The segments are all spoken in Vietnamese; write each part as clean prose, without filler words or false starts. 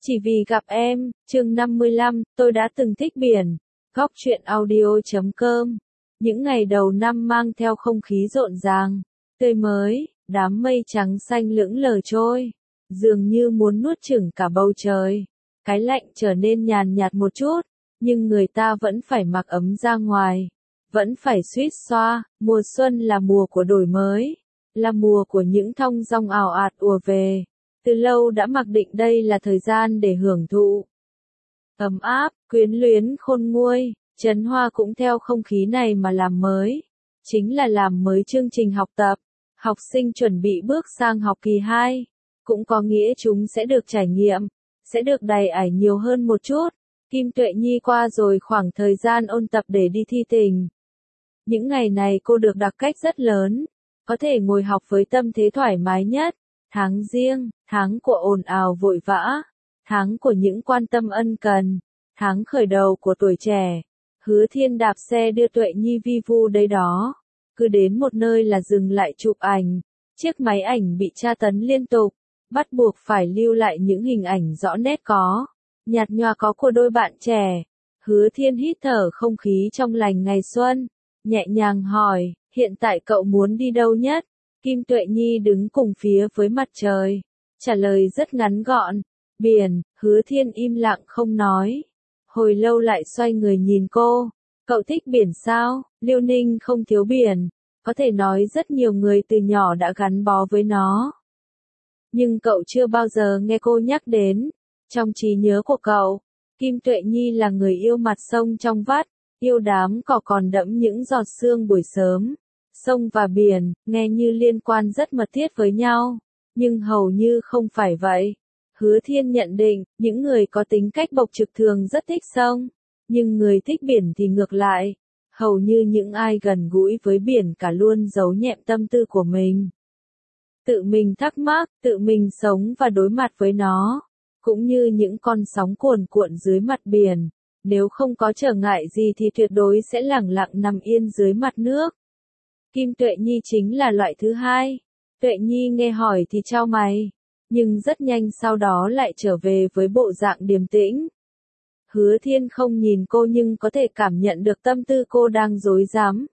Chỉ vì gặp em, chương 55, tôi đã từng thích biển. Góc truyện audio.com. Những ngày đầu năm mang theo không khí rộn ràng, tươi mới, đám mây trắng xanh lững lờ trôi, dường như muốn nuốt chửng cả bầu trời. Cái lạnh trở nên nhàn nhạt một chút, nhưng người ta vẫn phải mặc ấm ra ngoài, vẫn phải suýt xoa. Mùa xuân là mùa của đổi mới, là mùa của những thong dong ào ạt ùa về. Từ lâu đã mặc định đây là thời gian để hưởng thụ. Ấm áp, quyến luyến khôn nguôi, Trấn Hoa cũng theo không khí này mà làm mới. Chính là làm mới chương trình học tập. Học sinh chuẩn bị bước sang học kỳ 2. Cũng có nghĩa chúng sẽ được trải nghiệm, sẽ được đầy ải nhiều hơn một chút. Kim Tuệ Nhi qua rồi khoảng thời gian ôn tập để đi thi tình. Những ngày này cô được đặc cách rất lớn, có thể ngồi học với tâm thế thoải mái nhất. Tháng Giêng, tháng của ồn ào vội vã, tháng của những quan tâm ân cần, tháng khởi đầu của tuổi trẻ. Hứa Thiên đạp xe đưa Tuệ Nhi vi vu đấy đó, cứ đến một nơi là dừng lại chụp ảnh. Chiếc máy ảnh bị tra tấn liên tục, bắt buộc phải lưu lại những hình ảnh rõ nét nhạt nhòa có của đôi bạn trẻ. Hứa Thiên hít thở không khí trong lành ngày xuân, nhẹ nhàng hỏi, hiện tại cậu muốn đi đâu nhất? Kim Tuệ Nhi đứng cùng phía với mặt trời, trả lời rất ngắn gọn, biển. Hứa Thiên im lặng không nói, hồi lâu lại xoay người nhìn cô, cậu thích biển sao? Liêu Ninh không thiếu biển, có thể nói rất nhiều người từ nhỏ đã gắn bó với nó. Nhưng cậu chưa bao giờ nghe cô nhắc đến. Trong trí nhớ của cậu, Kim Tuệ Nhi là người yêu mặt sông trong vắt, yêu đám cỏ còn đẫm những giọt sương buổi sớm. Sông và biển, nghe như liên quan rất mật thiết với nhau, nhưng hầu như không phải vậy. Hứa Thiên nhận định, những người có tính cách bộc trực thường rất thích sông, nhưng người thích biển thì ngược lại. Hầu như những ai gần gũi với biển cả luôn giấu nhẹm tâm tư của mình. Tự mình thắc mắc, tự mình sống và đối mặt với nó, cũng như những con sóng cuồn cuộn dưới mặt biển. Nếu không có trở ngại gì thì tuyệt đối sẽ lẳng lặng nằm yên dưới mặt nước. Kim Tuệ Nhi chính là loại thứ hai. Tuệ Nhi nghe hỏi thì chau mày, nhưng rất nhanh sau đó lại trở về với bộ dạng điềm tĩnh. Hứa Thiên không nhìn cô nhưng có thể cảm nhận được tâm tư cô đang rối rắm.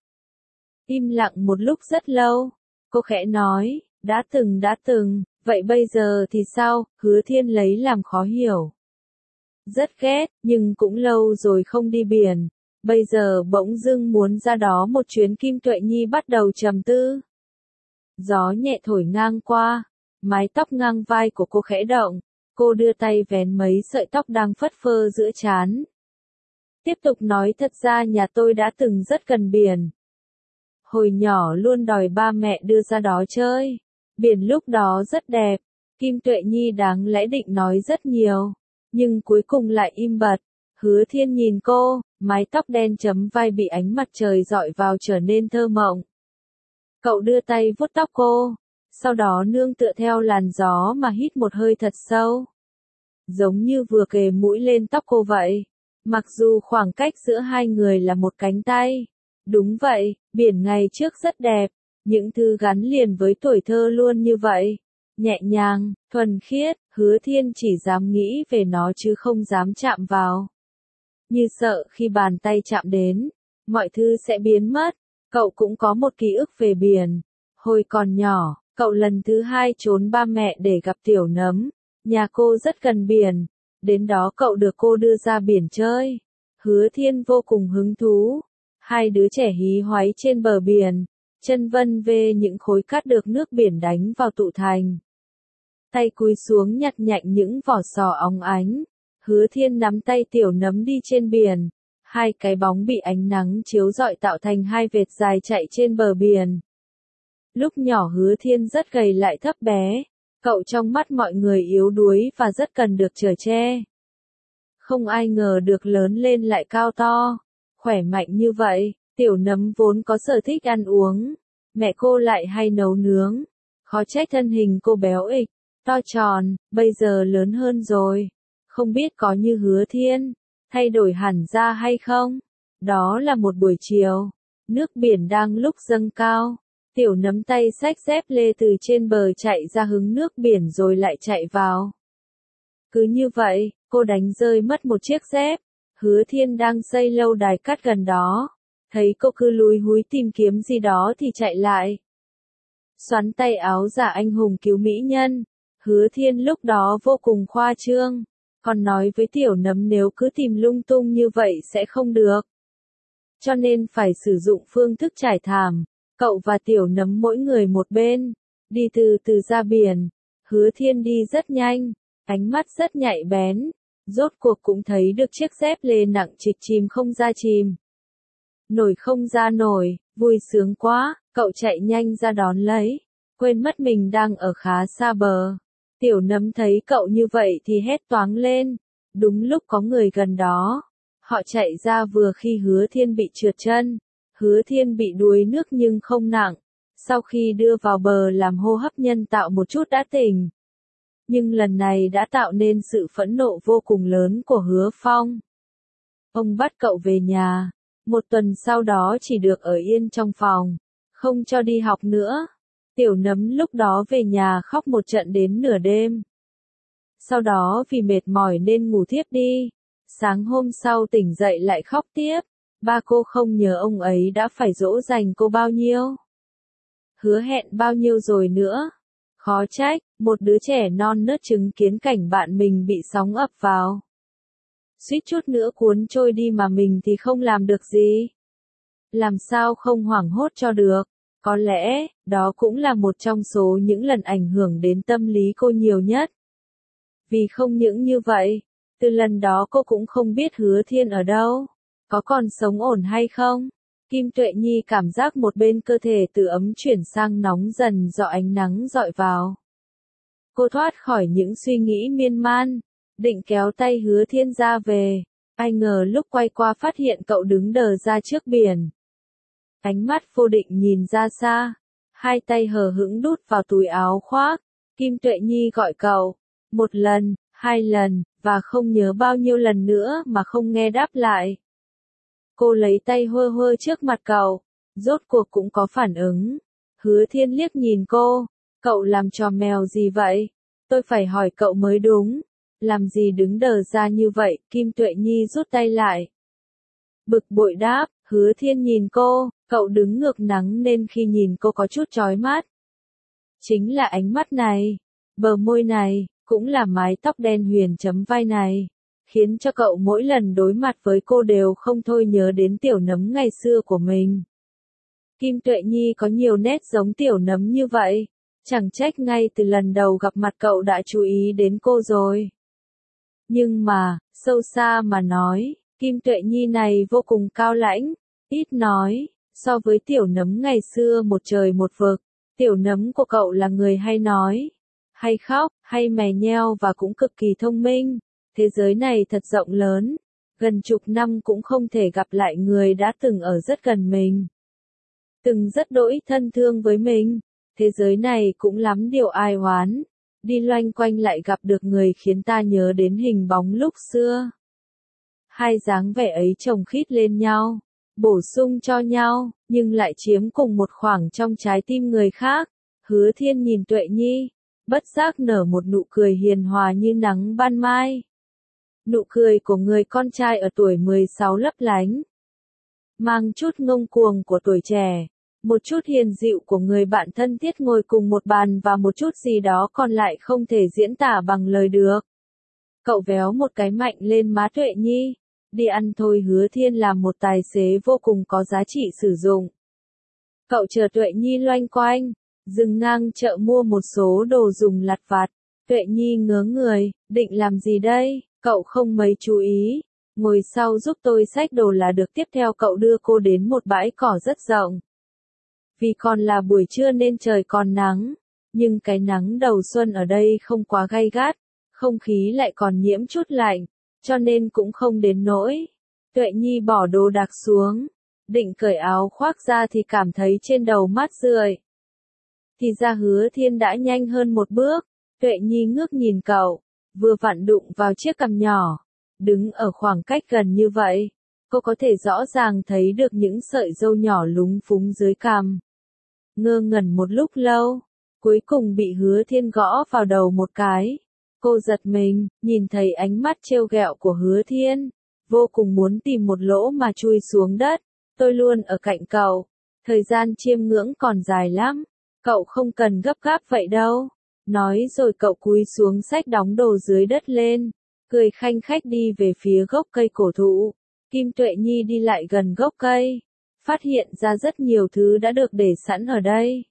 Im lặng một lúc rất lâu, cô khẽ nói, đã từng, vậy bây giờ thì sao? Hứa Thiên lấy làm khó hiểu. Rất ghét, nhưng cũng lâu rồi không đi biển. Bây giờ bỗng dưng muốn ra đó một chuyến. Kim Tuệ Nhi bắt đầu trầm tư. Gió nhẹ thổi ngang qua, mái tóc ngang vai của cô khẽ động, cô đưa tay vén mấy sợi tóc đang phất phơ giữa trán. Tiếp tục nói, thật ra nhà tôi đã từng rất gần biển. Hồi nhỏ luôn đòi ba mẹ đưa ra đó chơi. Biển lúc đó rất đẹp. Kim Tuệ Nhi đáng lẽ định nói rất nhiều, nhưng cuối cùng lại im bặt. Hứa Thiên nhìn cô, mái tóc đen chấm vai bị ánh mặt trời dọi vào trở nên thơ mộng. Cậu đưa tay vuốt tóc cô, sau đó nương tựa theo làn gió mà hít một hơi thật sâu. Giống như vừa kề mũi lên tóc cô vậy, mặc dù khoảng cách giữa hai người là một cánh tay. Đúng vậy, biển ngày trước rất đẹp, những thứ gắn liền với tuổi thơ luôn như vậy. Nhẹ nhàng, thuần khiết. Hứa Thiên chỉ dám nghĩ về nó chứ không dám chạm vào. Như sợ khi bàn tay chạm đến, mọi thứ sẽ biến mất. Cậu cũng có một ký ức về biển. Hồi còn nhỏ, cậu lần thứ hai trốn ba mẹ để gặp Tiểu Nấm. Nhà cô rất gần biển, đến đó cậu được cô đưa ra biển chơi. Hứa Thiên vô cùng hứng thú. Hai đứa trẻ hí hoáy trên bờ biển, chân vân vê những khối cát được nước biển đánh vào tụ thành. Tay cúi xuống nhặt nhạnh những vỏ sò óng ánh. Hứa Thiên nắm tay Tiểu Nấm đi trên biển. Hai cái bóng bị ánh nắng chiếu rọi tạo thành hai vệt dài chạy trên bờ biển. Lúc nhỏ Hứa Thiên rất gầy lại thấp bé. Cậu trong mắt mọi người yếu đuối và rất cần được chở che. Không ai ngờ được lớn lên lại cao to, khỏe mạnh như vậy. Tiểu Nấm vốn có sở thích ăn uống, mẹ cô lại hay nấu nướng. Khó trách thân hình cô béo ịch, to tròn, bây giờ lớn hơn rồi. Không biết có như Hứa Thiên, thay đổi hẳn ra hay không? Đó là một buổi chiều, nước biển đang lúc dâng cao. Tiểu Nấm tay xách dép lê từ trên bờ chạy ra hứng nước biển rồi lại chạy vào. Cứ như vậy, cô đánh rơi mất một chiếc dép. Hứa Thiên đang xây lâu đài cát gần đó. Thấy cô cứ lúi húi tìm kiếm gì đó thì chạy lại. Xoắn tay áo giả anh hùng cứu mỹ nhân. Hứa Thiên lúc đó vô cùng khoa trương. Còn nói với Tiểu Nấm nếu cứ tìm lung tung như vậy sẽ không được. Cho nên phải sử dụng phương thức trải thảm. Cậu và Tiểu Nấm mỗi người một bên. Đi từ từ ra biển. Hứa Thiên đi rất nhanh. Ánh mắt rất nhạy bén. Rốt cuộc cũng thấy được chiếc dép lê nặng trịch chìm không ra chìm. Nổi không ra nổi, vui sướng quá, cậu chạy nhanh ra đón lấy. Quên mất mình đang ở khá xa bờ. Tiểu Nấm thấy cậu như vậy thì hét toáng lên. Đúng lúc có người gần đó. Họ chạy ra vừa khi Hứa Thiên bị trượt chân. Hứa Thiên bị đuối nước nhưng không nặng. Sau khi đưa vào bờ làm hô hấp nhân tạo một chút đã tỉnh. Nhưng lần này đã tạo nên sự phẫn nộ vô cùng lớn của Hứa Phong. Ông bắt cậu về nhà. Một tuần sau đó chỉ được ở yên trong phòng. Không cho đi học nữa. Tiểu Nấm lúc đó về nhà khóc một trận đến nửa đêm. Sau đó vì mệt mỏi nên ngủ thiếp đi. Sáng hôm sau tỉnh dậy lại khóc tiếp. Ba cô không nhớ ông ấy đã phải dỗ dành cô bao nhiêu. Hứa hẹn bao nhiêu rồi nữa. Khó trách, một đứa trẻ non nớt chứng kiến cảnh bạn mình bị sóng ập vào. Suýt chút nữa cuốn trôi đi mà mình thì không làm được gì. Làm sao không hoảng hốt cho được. Có lẽ, đó cũng là một trong số những lần ảnh hưởng đến tâm lý cô nhiều nhất. Vì không những như vậy, từ lần đó cô cũng không biết Hứa Thiên ở đâu. Có còn sống ổn hay không? Kim Tuệ Nhi cảm giác một bên cơ thể từ ấm chuyển sang nóng dần do ánh nắng dọi vào. Cô thoát khỏi những suy nghĩ miên man, định kéo tay Hứa Thiên ra về. Ai ngờ lúc quay qua phát hiện cậu đứng đờ ra trước biển. Ánh mắt vô định nhìn ra xa, hai tay hờ hững đút vào túi áo khoác. Kim Tuệ Nhi gọi cậu, một lần, hai lần, và không nhớ bao nhiêu lần nữa mà không nghe đáp lại. Cô lấy tay hơ hơ trước mặt cậu, rốt cuộc cũng có phản ứng. Hứa Thiên liếc nhìn cô, cậu làm trò mèo gì vậy? Tôi phải hỏi cậu mới đúng. Làm gì đứng đờ ra như vậy? Kim Tuệ Nhi rút tay lại. Bực bội đáp, Hứa Thiên nhìn cô, cậu đứng ngược nắng nên khi nhìn cô có chút chói mắt. Chính là ánh mắt này, bờ môi này, cũng là mái tóc đen huyền chấm vai này. Khiến cho cậu mỗi lần đối mặt với cô đều không thôi nhớ đến Tiểu Nấm ngày xưa của mình. Kim Tuệ Nhi có nhiều nét giống Tiểu Nấm như vậy. Chẳng trách ngay từ lần đầu gặp mặt cậu đã chú ý đến cô rồi. Nhưng mà, sâu xa mà nói, Kim Tuệ Nhi này vô cùng cao lãnh, ít nói, so với Tiểu Nấm ngày xưa một trời một vực. Tiểu Nấm của cậu là người hay nói, hay khóc, hay mè nheo và cũng cực kỳ thông minh. Thế giới này thật rộng lớn, gần chục năm cũng không thể gặp lại người đã từng ở rất gần mình. Từng rất đỗi thân thương với mình, thế giới này cũng lắm điều ai oán, đi loanh quanh lại gặp được người khiến ta nhớ đến hình bóng lúc xưa. Hai dáng vẻ ấy chồng khít lên nhau, bổ sung cho nhau, nhưng lại chiếm cùng một khoảng trong trái tim người khác. Hứa Thiên nhìn Tuệ Nhi, bất giác nở một nụ cười hiền hòa như nắng ban mai. Nụ cười của người con trai ở tuổi 16 lấp lánh. Mang chút ngông cuồng của tuổi trẻ, một chút hiền dịu của người bạn thân thiết ngồi cùng một bàn và một chút gì đó còn lại không thể diễn tả bằng lời được. Cậu véo một cái mạnh lên má Tuệ Nhi. Đi ăn thôi. Hứa Thiên là một tài xế vô cùng có giá trị sử dụng. Cậu chờ Tuệ Nhi loanh quanh, dừng ngang chợ mua một số đồ dùng lặt vặt. Tuệ Nhi ngớ người, định làm gì đây? Cậu không mấy chú ý, ngồi sau giúp tôi xách đồ là được. Tiếp theo cậu đưa cô đến một bãi cỏ rất rộng. Vì còn là buổi trưa nên trời còn nắng, nhưng cái nắng đầu xuân ở đây không quá gay gắt, không khí lại còn nhiễm chút lạnh, cho nên cũng không đến nỗi. Tuệ Nhi bỏ đồ đạc xuống, định cởi áo khoác ra thì cảm thấy trên đầu mát rượi. Thì ra Hứa Thiên đã nhanh hơn một bước. Tuệ Nhi ngước nhìn cậu, vừa vặn đụng vào chiếc cằm nhỏ. Đứng ở khoảng cách gần như vậy, cô có thể rõ ràng thấy được những sợi râu nhỏ lúng phúng dưới cằm. Ngơ ngẩn một lúc lâu, cuối cùng bị Hứa Thiên gõ vào đầu một cái. Cô giật mình, nhìn thấy ánh mắt trêu ghẹo của Hứa Thiên, vô cùng muốn tìm một lỗ mà chui xuống đất. Tôi luôn ở cạnh cậu, thời gian chiêm ngưỡng còn dài lắm, cậu không cần gấp gáp vậy đâu. Nói rồi cậu cúi xuống xách đóng đồ dưới đất lên, cười khanh khách đi về phía gốc cây cổ thụ. Kim Tuệ Nhi đi lại gần gốc cây, phát hiện ra rất nhiều thứ đã được để sẵn ở đây.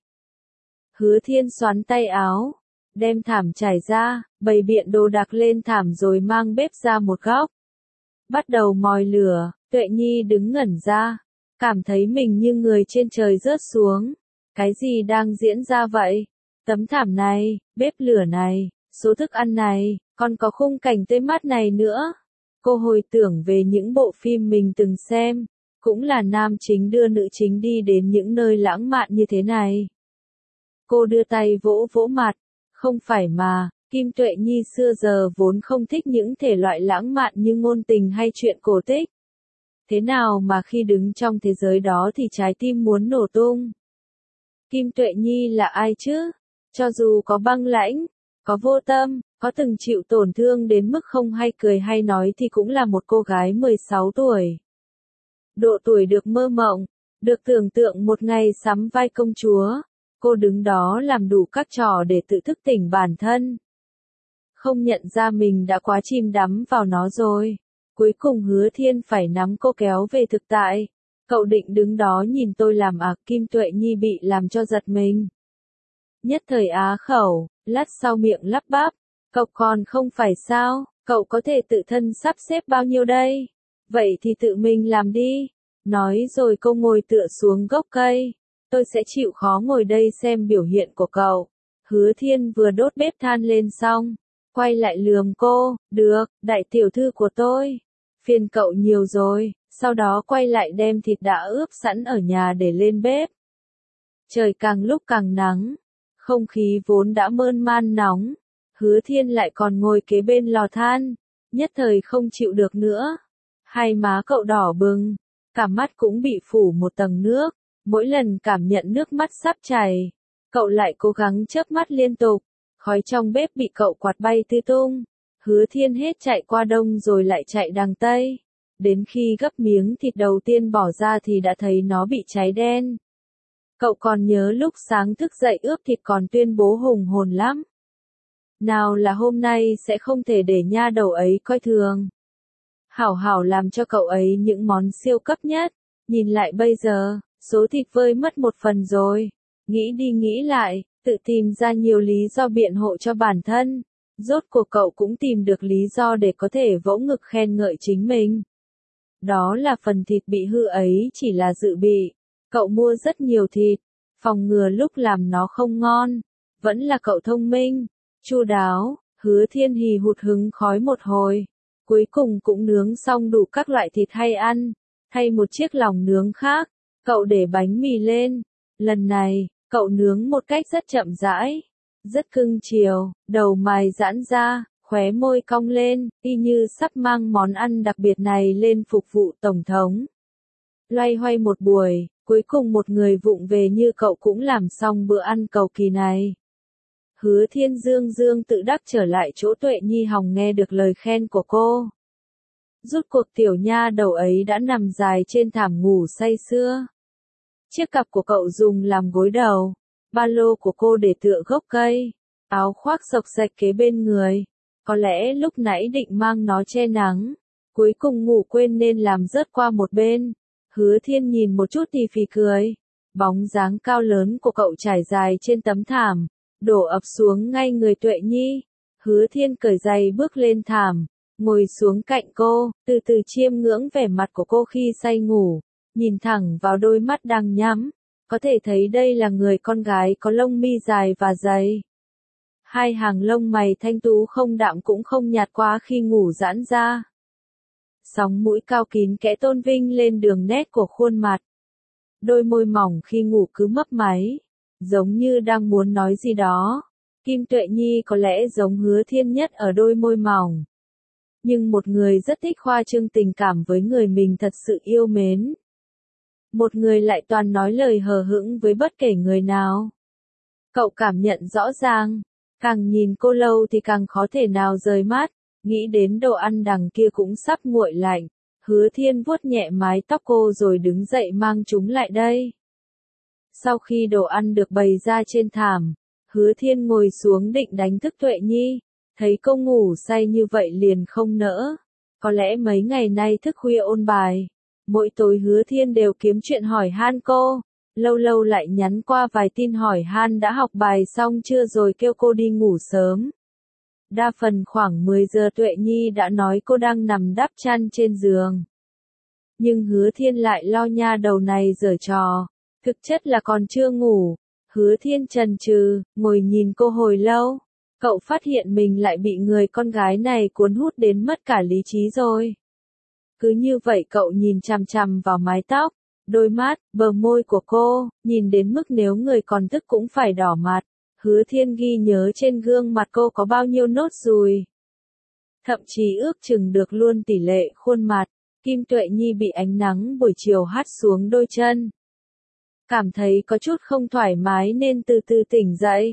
Hứa Thiên xoắn tay áo, đem thảm trải ra, bày biện đồ đạc lên thảm rồi mang bếp ra một góc. Bắt đầu mồi lửa, Tuệ Nhi đứng ngẩn ra, cảm thấy mình như người trên trời rớt xuống. Cái gì đang diễn ra vậy? Tấm thảm này, bếp lửa này, số thức ăn này, còn có khung cảnh tươi mát này nữa. Cô hồi tưởng về những bộ phim mình từng xem, cũng là nam chính đưa nữ chính đi đến những nơi lãng mạn như thế này. Cô đưa tay vỗ vỗ mặt, không phải mà, Kim Tuệ Nhi xưa giờ vốn không thích những thể loại lãng mạn như ngôn tình hay chuyện cổ tích. Thế nào mà khi đứng trong thế giới đó thì trái tim muốn nổ tung? Kim Tuệ Nhi là ai chứ? Cho dù có băng lãnh, có vô tâm, có từng chịu tổn thương đến mức không hay cười hay nói thì cũng là một cô gái 16 tuổi. Độ tuổi được mơ mộng, được tưởng tượng một ngày sắm vai công chúa. Cô đứng đó làm đủ các trò để tự thức tỉnh bản thân. Không nhận ra mình đã quá chìm đắm vào nó rồi. Cuối cùng Hứa Thiên phải nắm cô kéo về thực tại. Cậu định đứng đó nhìn tôi làm à? Kim Tuệ Nhi bị làm cho giật mình. Nhất thời á khẩu, lát sau miệng lắp bắp. Cậu còn không phải sao, cậu có thể tự thân sắp xếp bao nhiêu đây? Vậy thì tự mình làm đi. Nói rồi cô ngồi tựa xuống gốc cây. Tôi sẽ chịu khó ngồi đây xem biểu hiện của cậu. Hứa Thiên vừa đốt bếp than lên xong, quay lại lườm cô, được, đại tiểu thư của tôi. Phiền cậu nhiều rồi, sau đó quay lại đem thịt đã ướp sẵn ở nhà để lên bếp. Trời càng lúc càng nắng, không khí vốn đã mơn man nóng. Hứa Thiên lại còn ngồi kế bên lò than, nhất thời không chịu được nữa. Hai má cậu đỏ bừng, cả mắt cũng bị phủ một tầng nước. Mỗi lần cảm nhận nước mắt sắp chảy, cậu lại cố gắng chớp mắt liên tục, khói trong bếp bị cậu quạt bay tứ tung. Hứa Thiên hết chạy qua đông rồi lại chạy đằng tây, đến khi gấp miếng thịt đầu tiên bỏ ra thì đã thấy nó bị cháy đen. Cậu còn nhớ lúc sáng thức dậy ướp thịt còn tuyên bố hùng hồn lắm. Nào là hôm nay sẽ không thể để nha đầu ấy coi thường. Hảo hảo làm cho cậu ấy những món siêu cấp nhất, nhìn lại bây giờ. Số thịt vơi mất một phần rồi. Nghĩ đi nghĩ lại, tự tìm ra nhiều lý do biện hộ cho bản thân. Rốt cuộc cậu cũng tìm được lý do để có thể vỗ ngực khen ngợi chính mình. Đó là phần thịt bị hư ấy chỉ là dự bị. Cậu mua rất nhiều thịt, phòng ngừa lúc làm nó không ngon. Vẫn là cậu thông minh, chu đáo. Hứa Thiên hì hụt hứng khói một hồi. Cuối cùng cũng nướng xong đủ các loại thịt hay ăn. Thay một chiếc lòng nướng khác. Cậu để bánh mì lên, lần này, cậu nướng một cách rất chậm rãi, rất cưng chiều, đầu mày giãn ra, khóe môi cong lên, y như sắp mang món ăn đặc biệt này lên phục vụ Tổng thống. Loay hoay một buổi, cuối cùng một người vụng về như cậu cũng làm xong bữa ăn cầu kỳ này. Hứa Thiên dương dương tự đắc trở lại chỗ Tuệ Nhi hòng nghe được lời khen của cô. Rút cuộc tiểu nha đầu ấy đã nằm dài trên thảm ngủ say sưa. Chiếc cặp của cậu dùng làm gối đầu, ba lô của cô để tựa gốc cây, áo khoác xộc xạch kế bên người. Có lẽ lúc nãy định mang nó che nắng, cuối cùng ngủ quên nên làm rớt qua một bên. Hứa Thiên nhìn một chút thì phì cười. Bóng dáng cao lớn của cậu trải dài trên tấm thảm, đổ ập xuống ngay người Tuệ Nhi. Hứa Thiên cởi giày bước lên thảm, ngồi xuống cạnh cô, từ từ chiêm ngưỡng vẻ mặt của cô khi say ngủ. Nhìn thẳng vào đôi mắt đang nhắm, có thể thấy đây là người con gái có lông mi dài và dày. Hai hàng lông mày thanh tú không đạm cũng không nhạt quá khi ngủ giãn ra. Sóng mũi cao kín kẽ tôn vinh lên đường nét của khuôn mặt. Đôi môi mỏng khi ngủ cứ mấp máy, giống như đang muốn nói gì đó. Kim Tuệ Nhi có lẽ giống Hứa Thiên nhất ở đôi môi mỏng. Nhưng một người rất thích khoa trương tình cảm với người mình thật sự yêu mến. Một người lại toàn nói lời hờ hững với bất kể người nào. Cậu cảm nhận rõ ràng, Càng nhìn cô lâu thì càng khó thể nào rời mắt, nghĩ đến đồ ăn đằng kia cũng sắp nguội lạnh. Hứa Thiên vuốt nhẹ mái tóc cô rồi đứng dậy mang chúng lại đây. Sau khi đồ ăn được bày ra trên thảm, Hứa Thiên ngồi xuống định đánh thức Tuệ Nhi, thấy cô ngủ say như vậy liền không nỡ. Có lẽ mấy ngày nay thức khuya ôn bài, mỗi tối Hứa Thiên đều kiếm chuyện hỏi han cô, lâu lâu lại nhắn qua vài tin hỏi han đã học bài xong chưa rồi kêu cô đi ngủ sớm. Đa phần khoảng 10 giờ Tuệ Nhi đã nói cô đang nằm đắp chăn trên giường. Nhưng Hứa Thiên lại lo nha đầu này giở trò, thực chất là còn chưa ngủ. Hứa Thiên chần chừ, ngồi nhìn cô hồi lâu. Cậu phát hiện mình lại bị người con gái này cuốn hút đến mất cả lý trí rồi. Cứ như vậy cậu nhìn chằm chằm vào mái tóc, đôi mắt, bờ môi của cô, nhìn đến mức nếu người còn thức cũng phải đỏ mặt. Hứa Thiên ghi nhớ trên gương mặt cô có bao nhiêu nốt ruồi. Thậm chí ước chừng được luôn tỷ lệ khuôn mặt. Kim Tuệ Nhi bị ánh nắng buổi chiều hắt xuống đôi chân. Cảm thấy có chút không thoải mái nên từ từ tỉnh dậy.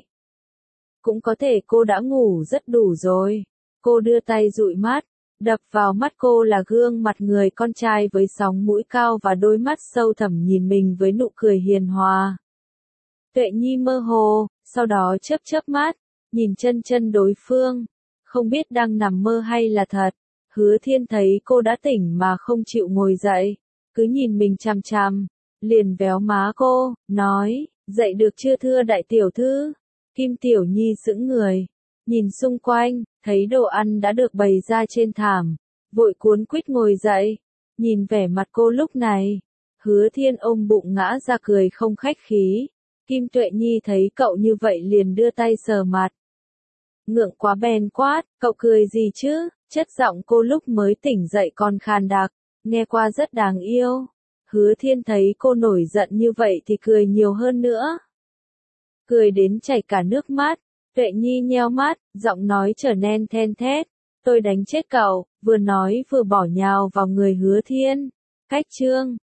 Cũng có thể cô đã ngủ rất đủ rồi. Cô đưa tay dụi mắt, đập vào mắt cô là gương mặt người con trai với sóng mũi cao và đôi mắt sâu thẳm nhìn mình với nụ cười hiền hòa. Tuệ Nhi mơ hồ, sau đó chớp chớp mắt, nhìn chân chân đối phương, không biết đang nằm mơ hay là thật. Hứa Thiên thấy cô đã tỉnh mà không chịu ngồi dậy, cứ nhìn mình chằm chằm, liền véo má cô, nói, dậy được chưa thưa đại tiểu thư? Kim Tiểu Nhi sững người, nhìn xung quanh, thấy đồ ăn đã được bày ra trên thảm, vội cuốn quýt ngồi dậy, nhìn vẻ mặt cô lúc này, Hứa Thiên ôm bụng ngã ra cười không khách khí. Kim Tuệ Nhi thấy cậu như vậy liền đưa tay sờ mặt. Ngượng quá bèn quát, cậu cười gì chứ? Chất giọng cô lúc mới tỉnh dậy còn khàn đặc, nghe qua rất đáng yêu. Hứa Thiên thấy cô nổi giận như vậy thì cười nhiều hơn nữa. Cười đến chảy cả nước mắt, Tuệ Nhi nheo mắt, giọng nói trở nên then thét. Tôi đánh chết cậu, vừa nói vừa bỏ nhào vào người Hứa Thiên. Cách chương